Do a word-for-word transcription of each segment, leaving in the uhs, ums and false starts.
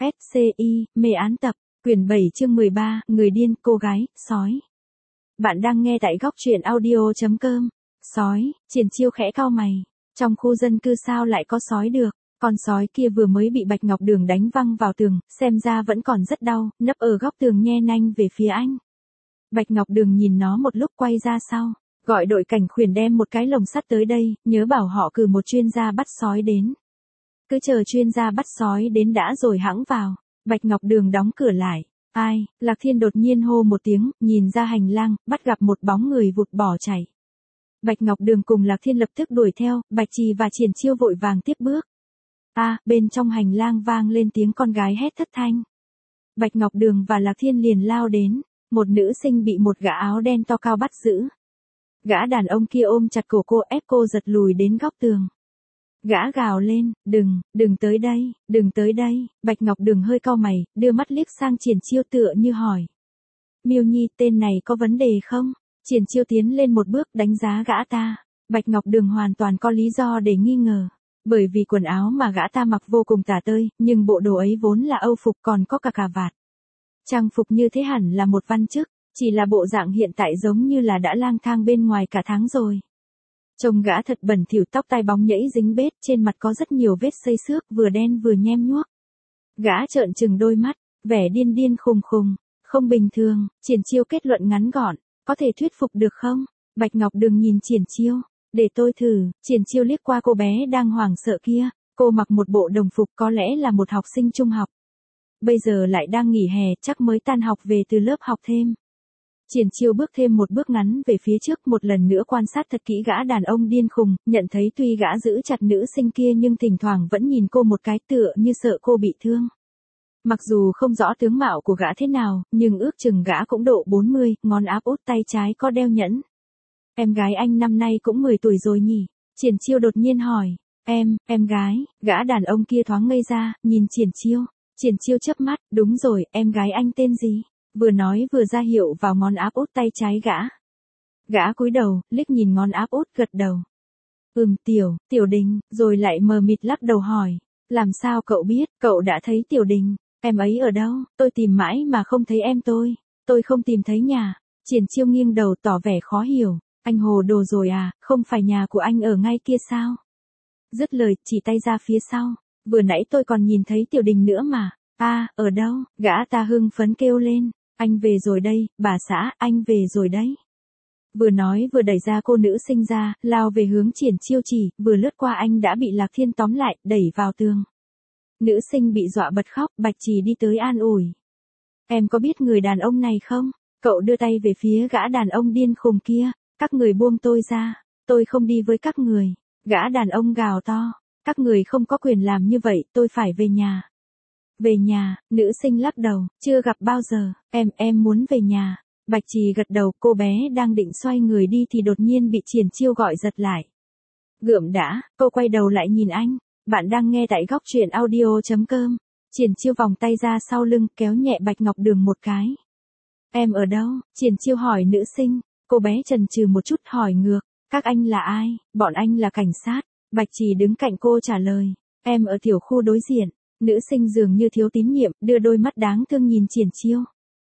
ét xê i, mê án tập, quyển bảy chương mười ba, người điên, cô gái, sói. Bạn đang nghe tại góc truyện audio chấm com. Sói, Triển Chiêu khẽ cau mày. Trong khu dân cư sao lại có sói được? Con sói kia vừa mới bị Bạch Ngọc Đường đánh văng vào tường, xem ra vẫn còn rất đau, nấp ở góc tường nhe nanh về phía anh. Bạch Ngọc Đường nhìn nó một lúc quay ra sau, gọi đội cảnh khuyển đem một cái lồng sắt tới đây, nhớ bảo họ cử một chuyên gia bắt sói đến. Cứ chờ chuyên gia bắt sói đến đã rồi hẵng vào. Bạch Ngọc Đường đóng cửa lại. Ai? Lạc Thiên đột nhiên hô một tiếng, nhìn ra hành lang, bắt gặp một bóng người vụt bỏ chạy. Bạch Ngọc Đường cùng Lạc Thiên lập tức đuổi theo, Bạch Trì và Triển Chiêu vội vàng tiếp bước. A, à, bên trong hành lang vang lên tiếng con gái hét thất thanh. Bạch Ngọc Đường và Lạc Thiên liền lao đến, một nữ sinh bị một gã áo đen to cao bắt giữ. Gã đàn ông kia ôm chặt cổ cô ép cô giật lùi đến góc tường. Gã gào lên, đừng, đừng tới đây, đừng tới đây. Bạch Ngọc Đường hơi cau mày, đưa mắt liếc sang Triển Chiêu tựa như hỏi. Miêu Nhi, tên này có vấn đề không? Triển Chiêu tiến lên một bước đánh giá gã ta. Bạch Ngọc Đường hoàn toàn có lý do để nghi ngờ. Bởi vì quần áo mà gã ta mặc vô cùng tả tơi, nhưng bộ đồ ấy vốn là Âu phục còn có cả cà vạt. Trang phục như thế hẳn là một văn chức, chỉ là bộ dạng hiện tại giống như là đã lang thang bên ngoài cả tháng rồi. Trông gã thật bẩn thỉu, tóc tai bóng nhẫy dính bết, trên mặt có rất nhiều vết xây xước, vừa đen vừa nhem nhuốc. Gã trợn trừng đôi mắt, vẻ điên điên khùng khùng, không bình thường. Triển Chiêu kết luận ngắn gọn, có thể thuyết phục được không? Bạch Ngọc Đường nhìn Triển Chiêu, để tôi thử. Triển Chiêu liếc qua cô bé đang hoảng sợ kia, cô mặc một bộ đồng phục có lẽ là một học sinh trung học. Bây giờ lại đang nghỉ hè, chắc mới tan học về từ lớp học thêm. Triển Chiêu bước thêm một bước ngắn về phía trước, một lần nữa quan sát thật kỹ gã đàn ông điên khùng, nhận thấy tuy gã giữ chặt nữ sinh kia nhưng thỉnh thoảng vẫn nhìn cô một cái tựa như sợ cô bị thương. Mặc dù không rõ tướng mạo của gã thế nào, nhưng ước chừng gã cũng độ bốn mươi, ngón áp út tay trái có đeo nhẫn. Em gái anh năm nay cũng mười tuổi rồi nhỉ? Triển Chiêu đột nhiên hỏi. Em, em gái, gã đàn ông kia thoáng ngây ra, nhìn Triển Chiêu. Triển Chiêu chớp mắt, đúng rồi, em gái anh tên gì? Vừa nói vừa ra hiệu vào ngón áp út tay trái gã. Gã cúi đầu, liếc nhìn ngón áp út gật đầu. Ừm, Tiểu, Tiểu Đình, rồi lại mờ mịt lắc đầu hỏi. Làm sao cậu biết, cậu đã thấy Tiểu Đình, em ấy ở đâu? Tôi tìm mãi mà không thấy em tôi, tôi không tìm thấy nhà. Triển Chiêu nghiêng đầu tỏ vẻ khó hiểu. Anh hồ đồ rồi à, không phải nhà của anh ở ngay kia sao? Dứt lời, chỉ tay ra phía sau. Vừa nãy tôi còn nhìn thấy Tiểu Đình nữa mà. A, à, ở đâu? Gã ta hưng phấn kêu lên. Anh về rồi đây, bà xã, anh về rồi đấy. Vừa nói vừa đẩy ra cô nữ sinh ra, lao về hướng Triển Chiêu chỉ, vừa lướt qua anh đã bị Lạc Thiên tóm lại, đẩy vào tường. Nữ sinh bị dọa bật khóc, Bạch Trì đi tới an ủi. Em có biết người đàn ông này không? Cậu đưa tay về phía gã đàn ông điên khùng kia. Các người buông tôi ra, tôi không đi với các người. Gã đàn ông gào to. Các người không có quyền làm như vậy, tôi phải về nhà. Về nhà, nữ sinh lắc đầu, chưa gặp bao giờ, em, em muốn về nhà. Bạch Trì gật đầu, cô bé đang định xoay người đi thì đột nhiên bị Triển Chiêu gọi giật lại. Gượm đã, cô quay đầu lại nhìn anh, bạn đang nghe tại góc truyện audio chấm com. Triển Chiêu vòng tay ra sau lưng, kéo nhẹ Bạch Ngọc Đường một cái. Em ở đâu? Triển Chiêu hỏi nữ sinh, cô bé chần chừ một chút hỏi ngược, các anh là ai? Bọn anh là cảnh sát. Bạch Trì đứng cạnh cô trả lời, em ở tiểu khu đối diện. Nữ sinh dường như thiếu tín nhiệm, đưa đôi mắt đáng thương nhìn Triển Chiêu.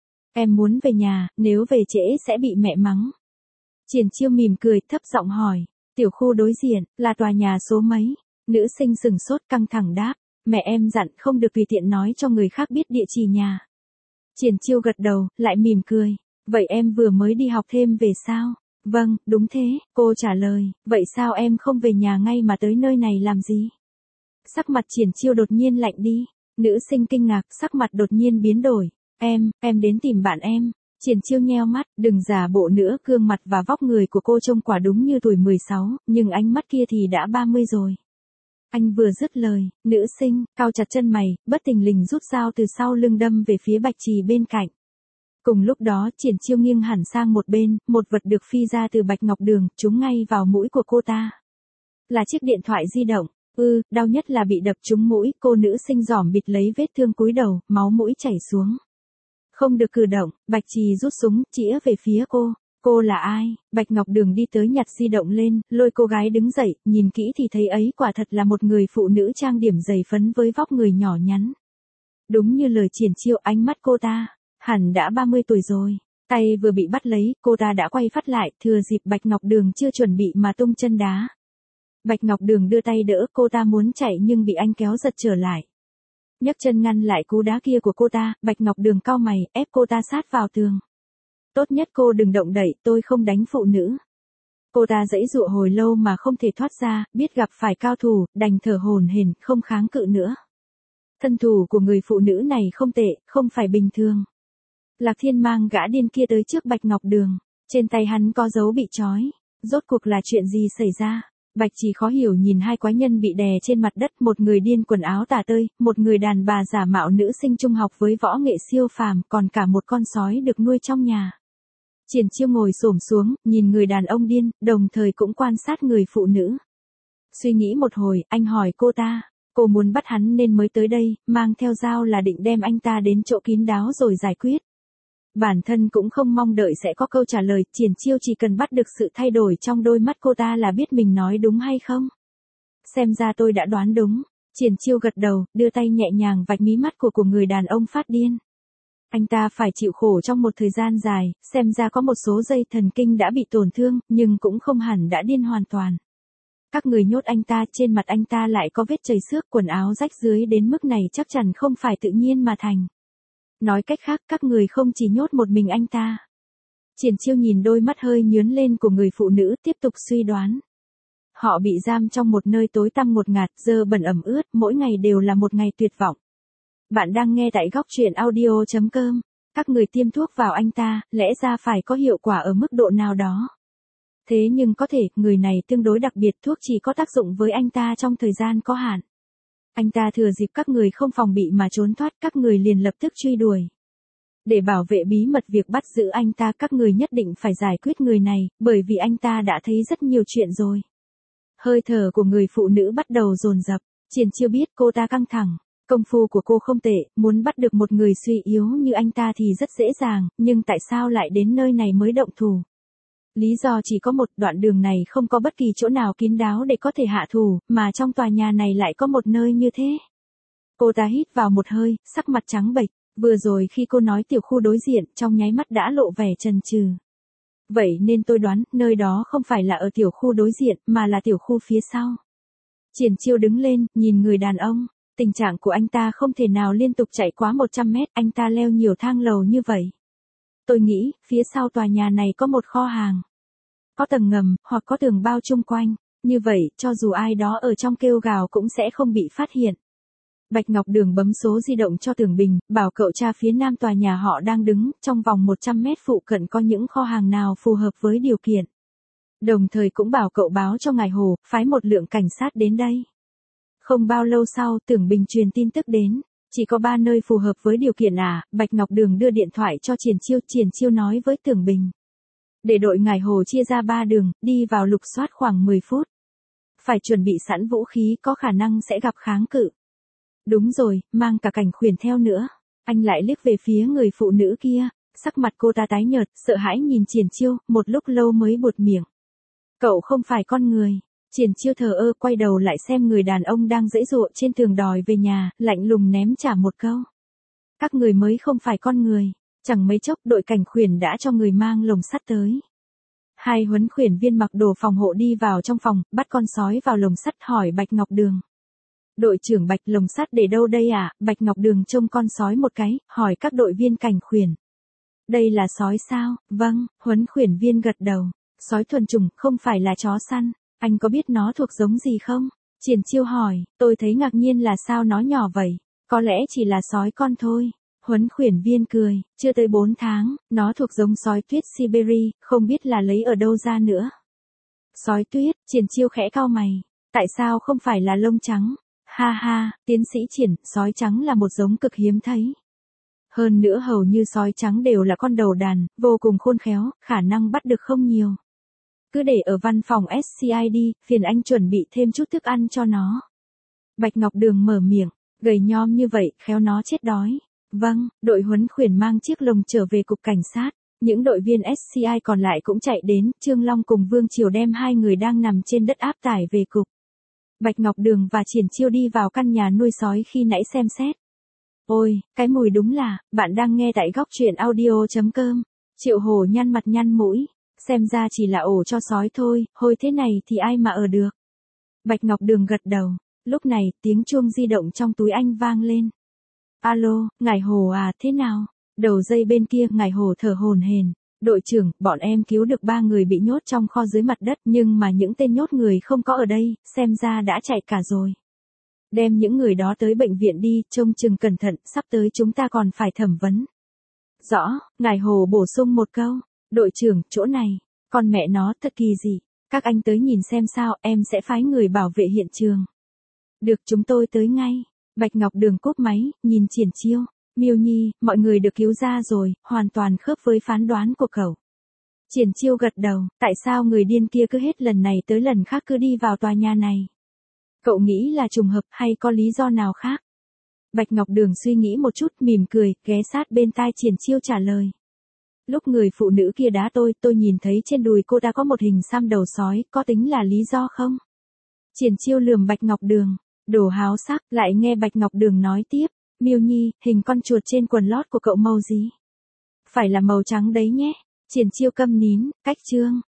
Em muốn về nhà, nếu về trễ sẽ bị mẹ mắng. Triển Chiêu mỉm cười, thấp giọng hỏi, tiểu khu đối diện, là tòa nhà số mấy? Nữ sinh sừng sốt căng thẳng đáp, mẹ em dặn không được tùy tiện nói cho người khác biết địa chỉ nhà. Triển Chiêu gật đầu, lại mỉm cười, vậy em vừa mới đi học thêm về sao? Vâng, đúng thế, cô trả lời, vậy sao em không về nhà ngay mà tới nơi này làm gì? Sắc mặt Triển Chiêu đột nhiên lạnh đi, nữ sinh kinh ngạc, sắc mặt đột nhiên biến đổi, em, em đến tìm bạn em. Triển Chiêu nheo mắt, đừng giả bộ nữa, gương mặt và vóc người của cô trông quả đúng như tuổi mười sáu, nhưng ánh mắt kia thì đã ba mươi rồi. Anh vừa dứt lời, nữ sinh, cau chặt chân mày, bất thình lình rút dao từ sau lưng đâm về phía Bạch Trì bên cạnh. Cùng lúc đó, Triển Chiêu nghiêng hẳn sang một bên, một vật được phi ra từ Bạch Ngọc Đường, trúng ngay vào mũi của cô ta. Là chiếc điện thoại di động. Ừ, đau nhất là bị đập trúng mũi, cô nữ sinh giỏm bịt lấy vết thương cúi đầu, máu mũi chảy xuống. Không được cử động, Bạch Trì rút súng, chĩa về phía cô. Cô là ai? Bạch Ngọc Đường đi tới nhặt di động lên, lôi cô gái đứng dậy, nhìn kỹ thì thấy ấy quả thật là một người phụ nữ trang điểm dày phấn với vóc người nhỏ nhắn. Đúng như lời Triển Chiêu, ánh mắt cô ta, hẳn đã ba mươi tuổi rồi. Tay vừa bị bắt lấy, cô ta đã quay phát lại, thừa dịp Bạch Ngọc Đường chưa chuẩn bị mà tung chân đá. Bạch Ngọc Đường đưa tay đỡ, cô ta muốn chạy nhưng bị anh kéo giật trở lại. Nhấc chân ngăn lại cú đá kia của cô ta, Bạch Ngọc Đường cau mày, ép cô ta sát vào tường. Tốt nhất cô đừng động đậy, tôi không đánh phụ nữ. Cô ta giãy giụa hồi lâu mà không thể thoát ra, biết gặp phải cao thủ, đành thở hổn hển, không kháng cự nữa. Thân thủ của người phụ nữ này không tệ, không phải bình thường. Lạc Thiên mang gã điên kia tới trước Bạch Ngọc Đường. Trên tay hắn có dấu bị trói. Rốt cuộc là chuyện gì xảy ra? Bạch Chỉ khó hiểu nhìn hai quái nhân bị đè trên mặt đất, một người điên quần áo tả tơi, một người đàn bà giả mạo nữ sinh trung học với võ nghệ siêu phàm, còn cả một con sói được nuôi trong nhà. Triển Chiêu ngồi xổm xuống, nhìn người đàn ông điên, đồng thời cũng quan sát người phụ nữ. Suy nghĩ một hồi, anh hỏi cô ta, cô muốn bắt hắn nên mới tới đây, mang theo dao là định đem anh ta đến chỗ kín đáo rồi giải quyết. Bản thân cũng không mong đợi sẽ có câu trả lời, Triển Chiêu chỉ cần bắt được sự thay đổi trong đôi mắt cô ta là biết mình nói đúng hay không. Xem ra tôi đã đoán đúng. Triển Chiêu gật đầu, đưa tay nhẹ nhàng vạch mí mắt của của người đàn ông phát điên. Anh ta phải chịu khổ trong một thời gian dài, xem ra có một số dây thần kinh đã bị tổn thương, nhưng cũng không hẳn đã điên hoàn toàn. Các người nhốt anh ta, trên mặt anh ta lại có vết chảy xước, quần áo rách rưới đến mức này chắc chắn không phải tự nhiên mà thành. Nói cách khác, các người không chỉ nhốt một mình anh ta. Triển Chiêu nhìn đôi mắt hơi nhướng lên của người phụ nữ, tiếp tục suy đoán. Họ bị giam trong một nơi tối tăm ngột ngạt, dơ bẩn ẩm ướt, mỗi ngày đều là một ngày tuyệt vọng. Bạn đang nghe tại góc truyện audio chấm com. Các người tiêm thuốc vào anh ta, lẽ ra phải có hiệu quả ở mức độ nào đó. Thế nhưng có thể, người này tương đối đặc biệt, thuốc chỉ có tác dụng với anh ta trong thời gian có hạn. Anh ta thừa dịp các người không phòng bị mà trốn thoát, các người liền lập tức truy đuổi. Để bảo vệ bí mật việc bắt giữ anh ta, các người nhất định phải giải quyết người này, bởi vì anh ta đã thấy rất nhiều chuyện rồi. Hơi thở của người phụ nữ bắt đầu dồn dập, Triển Chiêu biết cô ta căng thẳng. Công phu của cô không tệ, muốn bắt được một người suy yếu như anh ta thì rất dễ dàng, nhưng tại sao lại đến nơi này mới động thủ? Lý do chỉ có một, đoạn đường này không có bất kỳ chỗ nào kín đáo để có thể hạ thủ, mà trong tòa nhà này lại có một nơi như thế. Cô ta hít vào một hơi, sắc mặt trắng bệch, vừa rồi khi cô nói tiểu khu đối diện, trong nháy mắt đã lộ vẻ chần chừ. Vậy nên tôi đoán, nơi đó không phải là ở tiểu khu đối diện, mà là tiểu khu phía sau. Triển Chiêu đứng lên, nhìn người đàn ông. Tình trạng của anh ta không thể nào liên tục chạy quá một trăm mét, anh ta leo nhiều thang lầu như vậy. Tôi nghĩ, phía sau tòa nhà này có một kho hàng. Có tầng ngầm, hoặc có tường bao chung quanh. Như vậy, cho dù ai đó ở trong kêu gào cũng sẽ không bị phát hiện. Bạch Ngọc Đường bấm số di động cho Tưởng Bình, bảo cậu tra phía nam tòa nhà họ đang đứng, trong vòng một trăm mét phụ cận có những kho hàng nào phù hợp với điều kiện. Đồng thời cũng bảo cậu báo cho ngài Hồ, phái một lượng cảnh sát đến đây. Không bao lâu sau, Tưởng Bình truyền tin tức đến. Chỉ có ba nơi phù hợp với điều kiện à, Bạch Ngọc Đường đưa điện thoại cho Triển Chiêu, Triển Chiêu nói với Tưởng Bình. Để đội ngài Hồ chia ra ba đường, đi vào lục soát khoảng mười phút. Phải chuẩn bị sẵn vũ khí, có khả năng sẽ gặp kháng cự. Đúng rồi, mang cả Cảnh Khuyển theo nữa. Anh lại liếc về phía người phụ nữ kia, sắc mặt cô ta tái nhợt, sợ hãi nhìn Triển Chiêu, một lúc lâu mới buột miệng. Cậu không phải con người. Triển Chiêu thờ ơ quay đầu lại xem người đàn ông đang giãy giụa trên tường đòi về nhà, lạnh lùng ném trả một câu. Các người mới không phải con người. Chẳng mấy chốc đội Cảnh Khuyển đã cho người mang lồng sắt tới. Hai huấn khuyển viên mặc đồ phòng hộ đi vào trong phòng, bắt con sói vào lồng sắt hỏi Bạch Ngọc Đường. Đội trưởng Bạch, lồng sắt để đâu đây à? Bạch Ngọc Đường trông con sói một cái, hỏi các đội viên Cảnh Khuyển. Đây là sói sao? Vâng, huấn khuyển viên gật đầu. Sói thuần chủng, không phải là chó săn. Anh có biết nó thuộc giống gì không? Triển Chiêu hỏi, tôi thấy ngạc nhiên là sao nó nhỏ vậy? Có lẽ chỉ là sói con thôi. Huấn khuyển viên cười, chưa tới bốn tháng, nó thuộc giống sói tuyết Siberia, không biết là lấy ở đâu ra nữa. Sói tuyết, Triển Chiêu khẽ cau mày. Tại sao không phải là lông trắng? Ha ha, tiến sĩ Triển, sói trắng là một giống cực hiếm thấy. Hơn nữa hầu như sói trắng đều là con đầu đàn, vô cùng khôn khéo, khả năng bắt được không nhiều. Cứ để ở văn phòng ét xê i đi, phiền anh chuẩn bị thêm chút thức ăn cho nó. Bạch Ngọc Đường mở miệng, gầy nhom như vậy, khéo nó chết đói. Vâng, đội huấn khuyển mang chiếc lồng trở về cục cảnh sát. Những đội viên ét xê i còn lại cũng chạy đến, Trương Long cùng Vương Triều đem hai người đang nằm trên đất áp tải về cục. Bạch Ngọc Đường và Triển Chiêu đi vào căn nhà nuôi sói khi nãy xem xét. Ôi, cái mùi đúng là, bạn đang nghe tại góc truyện audio.com. Triệu Hổ nhăn mặt nhăn mũi, xem ra chỉ là ổ cho sói thôi, hôi thế này thì ai mà ở được. Bạch Ngọc Đường gật đầu, lúc này tiếng chuông di động trong túi anh vang lên. Alo, ngài Hồ à, thế nào? Đầu dây bên kia ngài Hồ thở hổn hển. Đội trưởng, bọn em cứu được ba người bị nhốt trong kho dưới mặt đất, nhưng mà những tên nhốt người không có ở đây, xem ra đã chạy cả rồi. Đem những người đó tới bệnh viện đi, trông chừng cẩn thận, sắp tới chúng ta còn phải thẩm vấn. Rõ, ngài Hồ bổ sung một câu. Đội trưởng, chỗ này, con mẹ nó thật kỳ dị. Các anh tới nhìn xem sao, em sẽ phái người bảo vệ hiện trường. Được, chúng tôi tới ngay. Bạch Ngọc Đường cúp máy, nhìn Triển Chiêu. Miêu Nhi, mọi người được cứu ra rồi, hoàn toàn khớp với phán đoán của cậu. Triển Chiêu gật đầu, tại sao người điên kia cứ hết lần này tới lần khác cứ đi vào tòa nhà này? Cậu nghĩ là trùng hợp hay có lý do nào khác? Bạch Ngọc Đường suy nghĩ một chút, mỉm cười, ghé sát bên tai Triển Chiêu trả lời. Lúc người phụ nữ kia đá tôi, tôi nhìn thấy trên đùi cô ta có một hình xăm đầu sói, có tính là lý do không? Triển Chiêu lườm Bạch Ngọc Đường, đồ háo sắc, lại nghe Bạch Ngọc Đường nói tiếp. Miêu Nhi, hình con chuột trên quần lót của cậu màu gì? Phải là màu trắng đấy nhé. Triển Chiêu câm nín, cách chương.